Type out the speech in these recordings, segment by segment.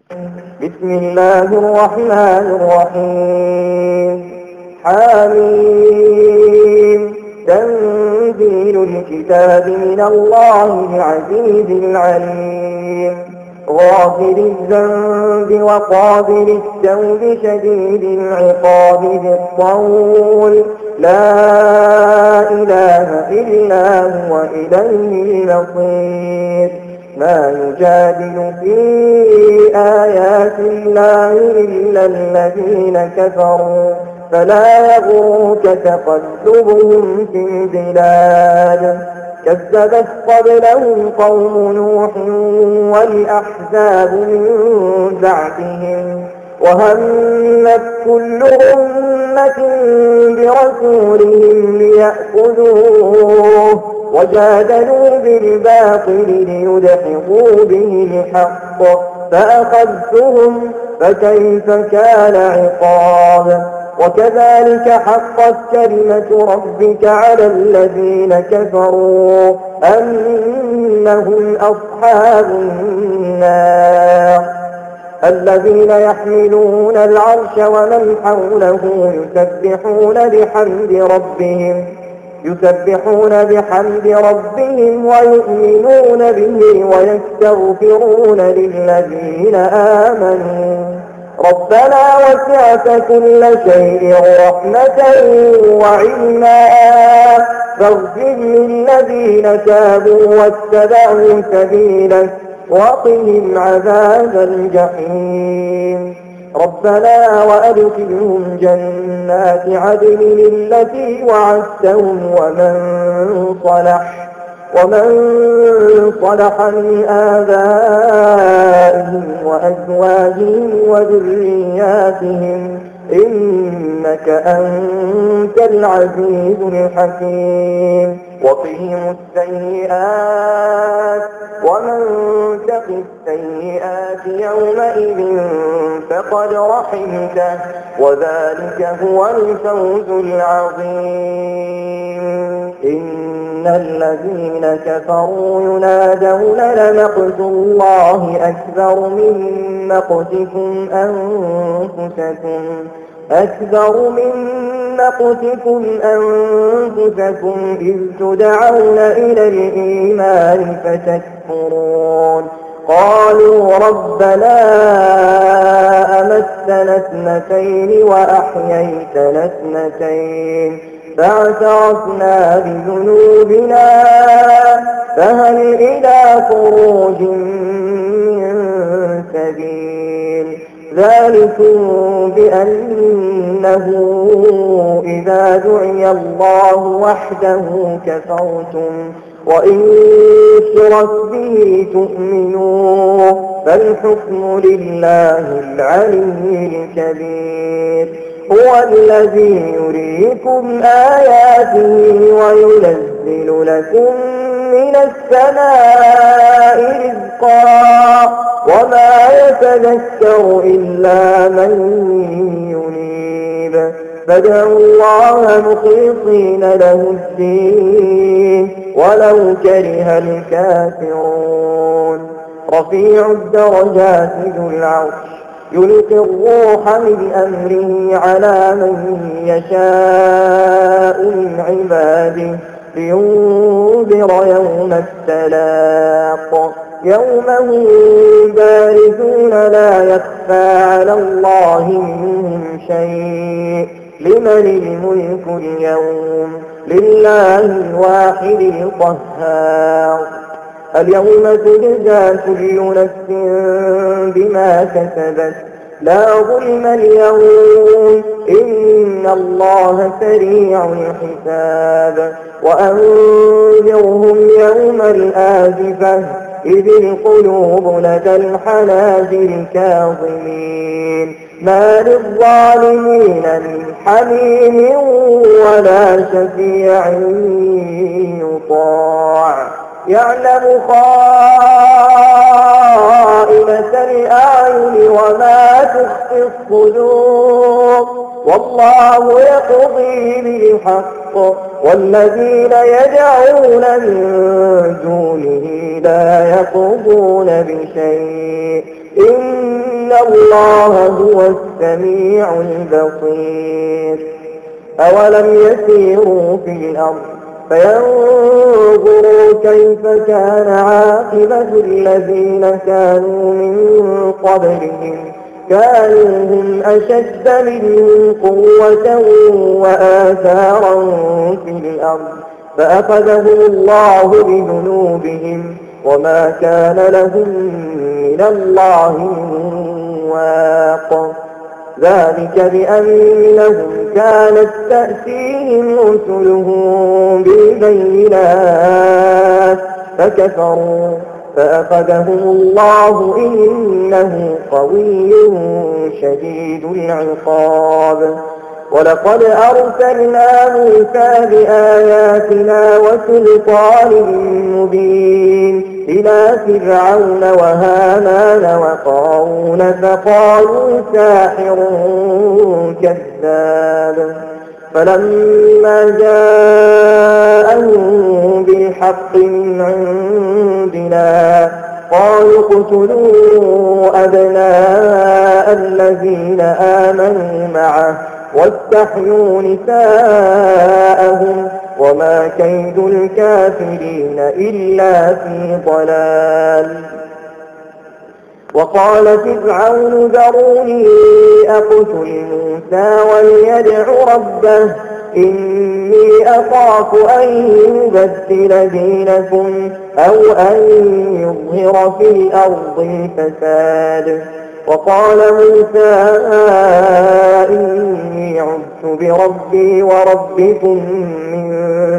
بسم الله الرحمن الرحيم. حميم. تنزيل الكتاب من الله العزيز العليم. غافر الذنب وقابل التوب شديد العقاب ذي الطول. لا إله إلا هو إليه المصير. ما يجادل في آيات الله إلا الذين كفروا فلا يغرك تقلبهم في البلاد. كذبت قبلهم قوم نوح والأحزاب من بعدهم وهمت كل أمة برسولهم ليأخذوه وجادلوا بالباطل ليدحضوا به الحق فأخذتهم فكيف كان عقاب. وكذلك حقت كلمة ربك على الذين كفروا أنهم أصحاب النار. الذين يحملون العرش ومن حوله يسبحون بحمد ربهم ويؤمنون به ويستغفرون للذين آمنوا ربنا وسعت كل شيء رحمة وعلما فاغفر للذين تابوا واتبعوا سبيلك وقهم عذاب الجحيم. ربنا وأدخلهم جنات عدن التي وعدتهم ومن صلح من آبائهم وأزواجهم وذرياتهم إنك أنت العزيز الحكيم. وقهم السيئات ومن تق السيئات يومئذ فقد رحمته وذلك هو الفوز العظيم. إن الذين كفروا ينادون لمقت الله أكبر من مقتكم أنفسكم إذ تدعون إلى الإيمان فتكفرون. قالوا ربنا أمتنا اثنتين وأحييتنا اثنتين فاعترفنا بذنوبنا فهل إلى خروج من سبيل. ذلكم بأنه إذا دعي الله وحده كفرتم وإن يشرك به تؤمنوا فالحكم لله العلي الكبير. هو الذي يريكم آياته وينزل لكم من السماء رزقا وما يتذكر إلا من ينيب. فادعوا الله مخلصين له الدين ولو كره الكافرون. رفيع الدرجات ذو العرش يلقي الروح من أمره على من يشاء من عباده لينذر يوم التلاق. يوم هم بارزون لا يخفى على الله منهم شيء. لمن الملك اليوم؟ لله الواحد القهار. اليوم تجزى كل نفس بما كسبت لا ظلم اليوم إن الله سريع الحساب. وأنذرهم يوم الآزفة إذ القلوب لدى الحناجر كاظمين ما للظالمين من حميم ولا شفيع يطاع. يعلم خائنة الأعين وما تخفي الصدور والله يقضي بالحق والذين يدعون من دونه لا يقضون بشيء إن إن الله هو السميع البصير أولم يسيروا في الأرض فينظروا كيف كان عاقبة الذين كانوا من قبلهم كانوا هم أشد منهم قوة وآثارا في الأرض فأخذهم الله بذنوبهم وما كان لهم من الله من واق ذلك بأنهم كانت تأتيهم رسلهم بالبينات فكفروا فأخذهم الله إنه قوي شديد العقاب ولقد أرسلنا موسى بآياتنا وسلطان مبين إلى فرعون وهامان وقارون فقالوا ساحر كذاب فلما جاءهم بالحق من عندنا قالوا اقتلوا أبناء الذين آمنوا معه واستحيوا نساءهم وما كيد الكافرين إلا في ضلال وقال فرعون ذروني أقتل موسى وليدع ربه إني أخاف أن يبدل دينكم أو أن يظهر في الأرض الفساد وقال موسى إني عذت بربي وربكم من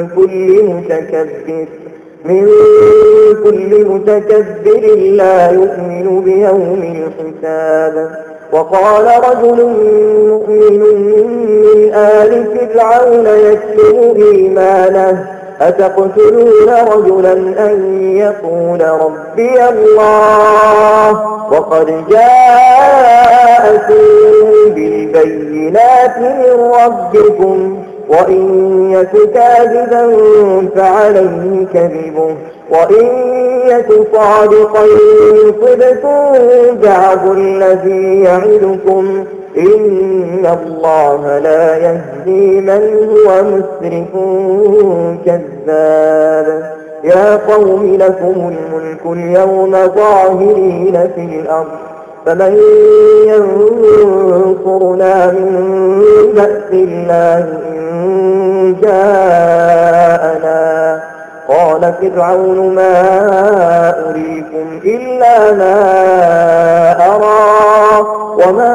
كل متكبر لا يؤمن بيوم الحساب وقال رجل مؤمن من آل فرعون يكتم إيمانه أتقتلون رجلا أن يقول ربي الله وقد جاءكم بالبينات من ربكم وإن يك كاذبا فعليه كذبه وإن يك صادقا يصبكم بعض الذي يعدكم إن الله لا يهدي من هو مسرف كذاب يا قوم لكم الملك اليوم ظاهرين في الأرض فمن ينصرنا من بأس الله إن جاءنا قال فرعون ما أريكم إلا ما أرى وما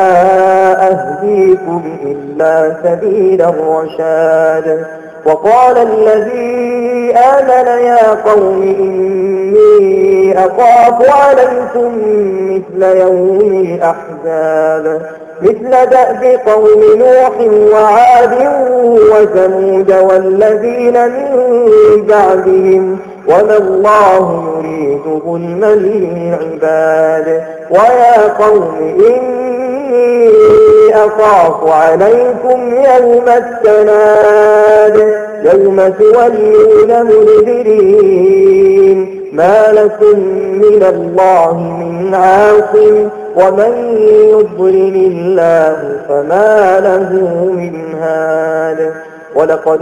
أهديكم إلا سبيل الرشاد وقال الذي آمن يا قوم إني أخاف عليكم مثل يوم الأحزاب مثل دأب قوم نوح وعاد وثمود والذين من بعدهم وما الله يريد ظلما للعباد ويا قوم إني أخاف عليكم يوم التناد يوم تولون مدبرين ما لكم من الله من عاصم ومن يضلل الله فما له من هاد ولقد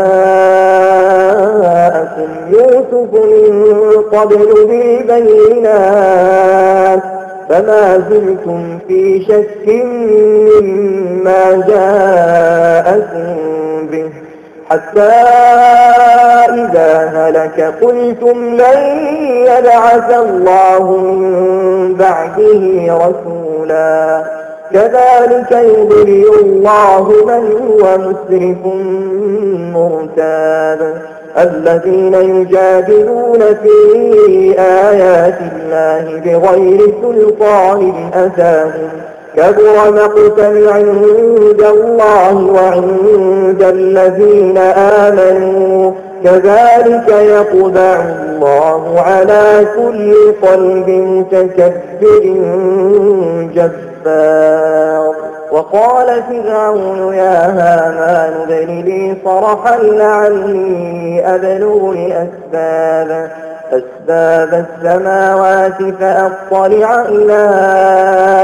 جاءكم يوسف من قبل بالبينات فما زلتم في شك مما جاءكم به حتى إذا هلك قلتم لن يبعث الله من بعده رسولا كذلك يضل الله من هو مسرف مرتاب الذين يجادلون في آيات الله بغير سلطان أتاهم كبر مقتا عند الله وعند الذين آمنوا كذلك يطبع الله على كل قلب متكبر جبار وقال فرعون يا هامان ابن لي صرحا لعلي أبلغ أسباب السماوات فأطلع إلى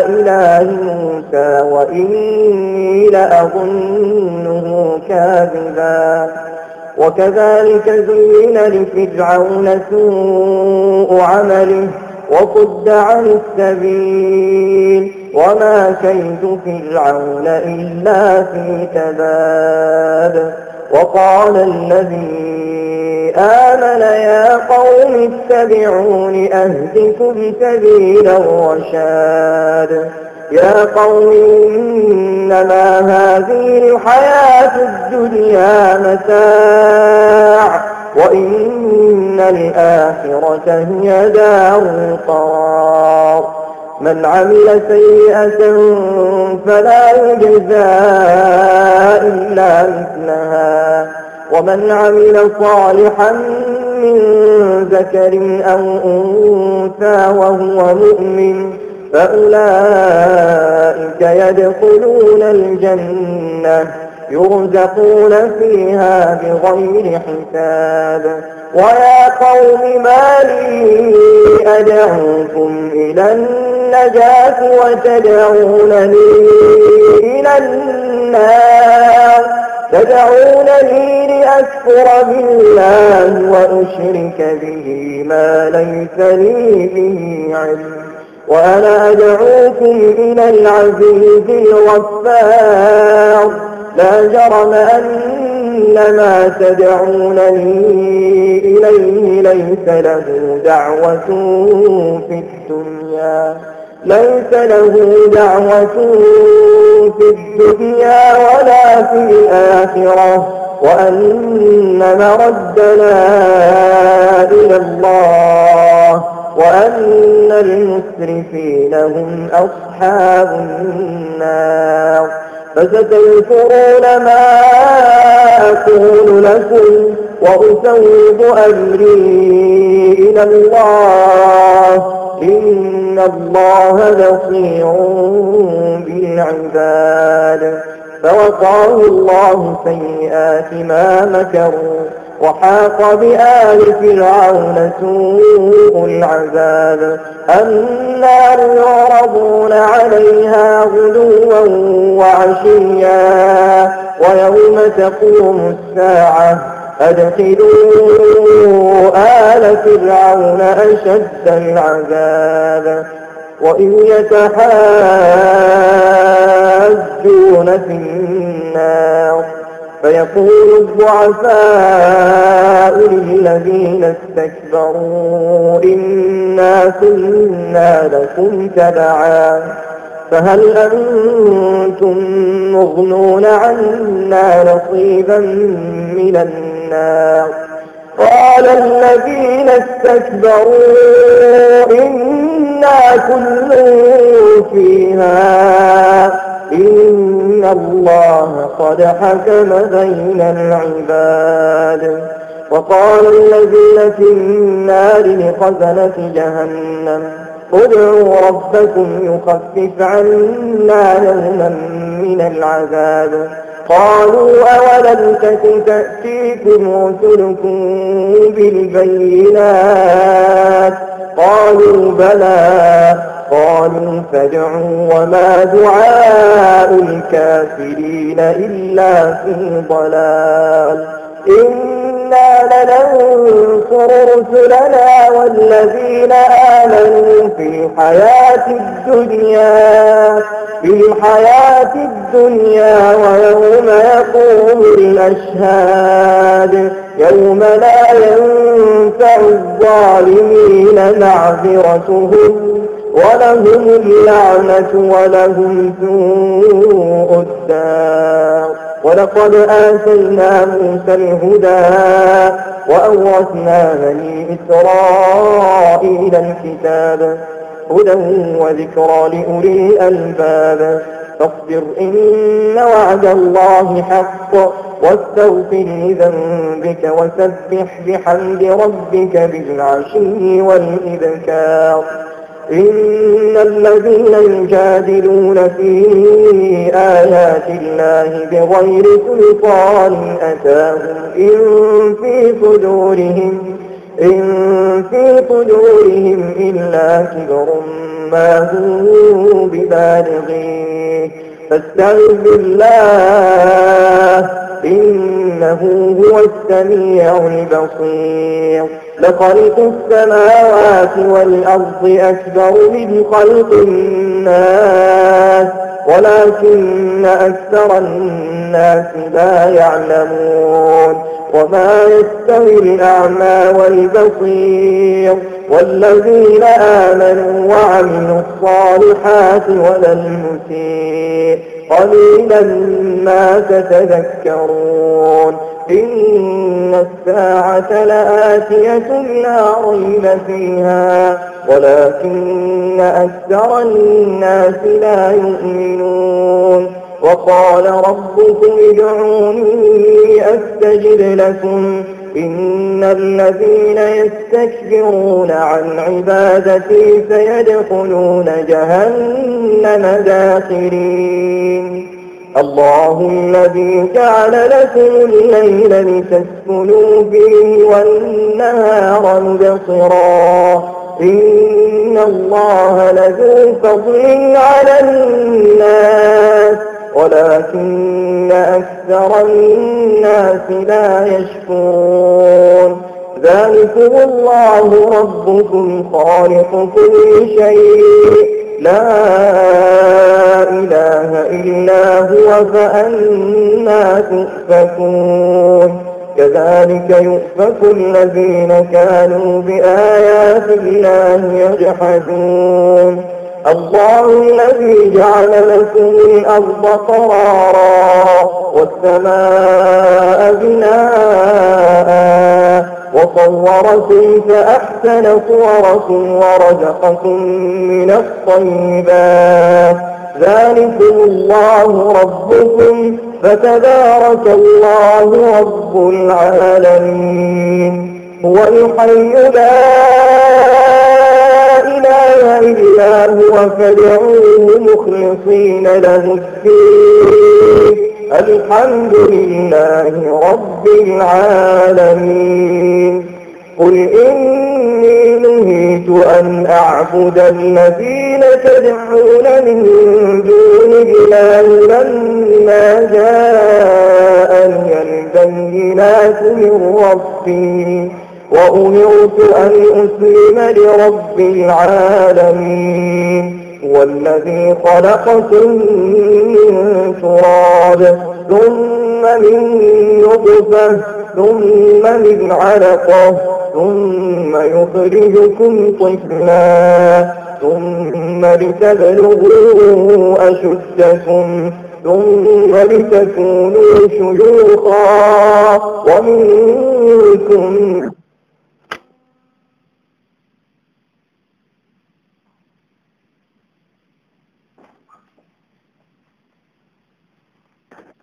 وإني لأظنه كاذبا. وكذلك زين لفرعون سوء عمله وصد عن السبيل وما كيد فرعون إلا في تباب. وقال الذي آمن يا قوم اتبعون أهدكم سبيل الرشاد. يا قوم إنما هذه الحياة الدنيا متاع وإن الآخرة هي دار القرار. من عمل سيئة فلا يجزى إلا مثلها ومن عمل صالحا من ذكر أو أنثى وهو مؤمن فأولئك يدخلون الجنة يرزقون فيها بغير حساب. ويا قوم ما لي أدعوكم إلى النجاة وتدعونني إلى النار تدعونني لأكفر بالله وأشرك به ما ليس لي به علم وأنا أدعوكم إلى العزيز الغفار. لا جرم أن ما تدعونني إليه ليس له دعوة في الدنيا ولا في الآخرة وأن مردنا إلى الله وأن المسرفين هم أصحاب النار. فستذكرون ما أقول لكم وأسوّد أمري إلى الله إن الله بصير بالعباد. فوقاه الله سيئات ما مكروا وحاق بآل فرعون سوء العذاب. النار يعرضون عليها غدوا وعشيا ويوم تقوم الساعة أدخلوا آل فرعون أشد العذاب. وإذ يتحاجون في النار فيقول الضعفاء للذين استكبروا إنا كنا لكم تبعا فهل أنتم مغنون عنا نصيبا من النار. قال الذين استكبروا إنا كل فيها إن الله قد حكم بين العباد. وقال الذين في النار لخزنة جهنم ادعوا ربكم يخفف عنا يوما من العذاب. قالوا أولم تك تأتيكم رسلكم بالبينات قالوا بلى قالوا فادعوا وما دعاء الكافرين إلا في ضلال. إنا لننصر رسلنا والذين آمنوا في الحياة الدنيا ويوم يقوم الأشهاد يوم لا ينفع الظالمين معذرتهم ولهم اللعنة ولهم سوء الدار. ولقد آتينا موسى الهدى وأورثنا بني إسرائيل الكتاب هدى وذكرى لأولي الألباب. فاصبر إن وعد الله حق واستغفر لذنبك وسبح بحمد ربك بالعشي والإبكار. إن الذين يجادلون في آيات الله بغير سلطان أتاهم إن في صدورهم إلا كبر ما هم ببالغيه فاستعذ بالله إنه هو السميع البصير. لخلق السماوات والأرض أكبر من خلق الناس ولكن أكثر الناس لا يعلمون. وما يستوي الأعمى والبصير والذين آمنوا وعملوا الصالحات ولا المسيء قليلا ما تتذكرون. إن الساعة لآتية لا ريب فيها ولكن أكثر الناس لا يؤمنون. وقال ربكم ادعوني أستجب لكم إن الذين يستكبرون عن عبادتي سيدخلون جهنم داخرين. الله الذي جعل لكم الليل لتسكنوا فيه والنهار مبصرا إن الله لذو فضل على الناس ولكن أكثر الناس لا يشكرون. ذلكم الله ربكم خالق كل شيء لا إله إلا هو فأنى تؤفكون. كذلك يؤفك الذين كانوا بآيات الله يجحدون. الله الذي جعل لكم الأرض قرارا والسماء بناء وصوركم فأحسن صوركم ورزقكم من الطيبات. ذلكم الله ربكم فتبارك الله رب العالمين. هو الحي لا إله إلا هو فادعوه مخلصين له الدين الحمد لله رب العالمين. قل إني نهيت أن أعبد الذين تدعون من دون الله لما جاءني البينات من ربي وأمرت أن أسلم لرب العالمين. والذي خلقكم من تراب ثم من نطفة ثم من علقة ثم يخرجكم طفلا ثم لتبلغوا أشدكم ثم لتكونوا شيوخا ومنكم